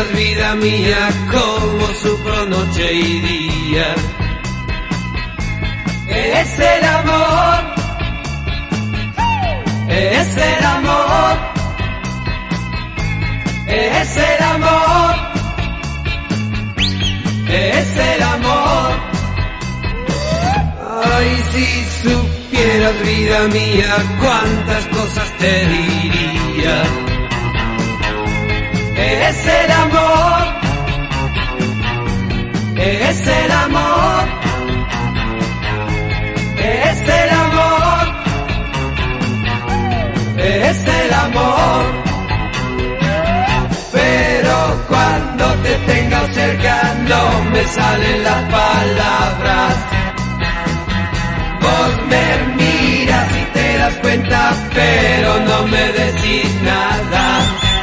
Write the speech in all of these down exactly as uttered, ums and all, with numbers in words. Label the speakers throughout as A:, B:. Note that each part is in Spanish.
A: supieras, vida mía, cómo sufro noche y día. Es el amor, es el amor, es el amor, es el amor. Ay, si supieras, vida mía, cuántas cosas te diría. Es el amor, es el amor, es el amor, es el amor. Pero cuando te tengo cerca no me salen las palabras. Vos me miras y te das cuenta, pero no me decís nada.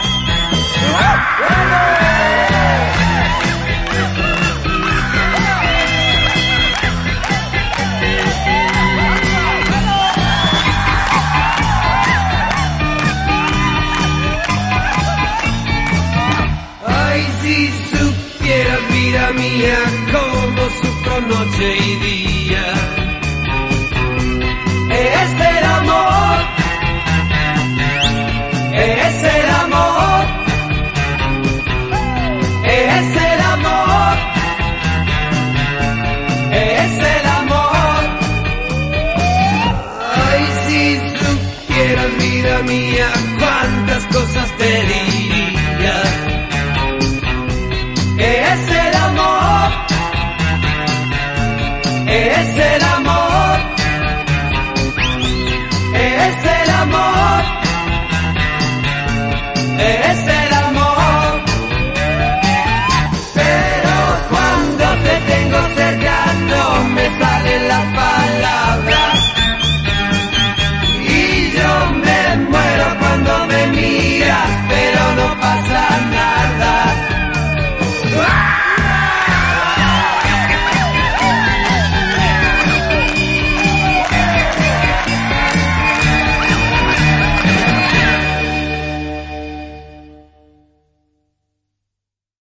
A: Ay, si supieras, vida mía, cómo sufro noche y día. Es el amor, es el amor, es el amor, es el amor. Ay, si supieras, vida mía, cuántas cosas te diría. Es el amor, es el amor, es el amor, es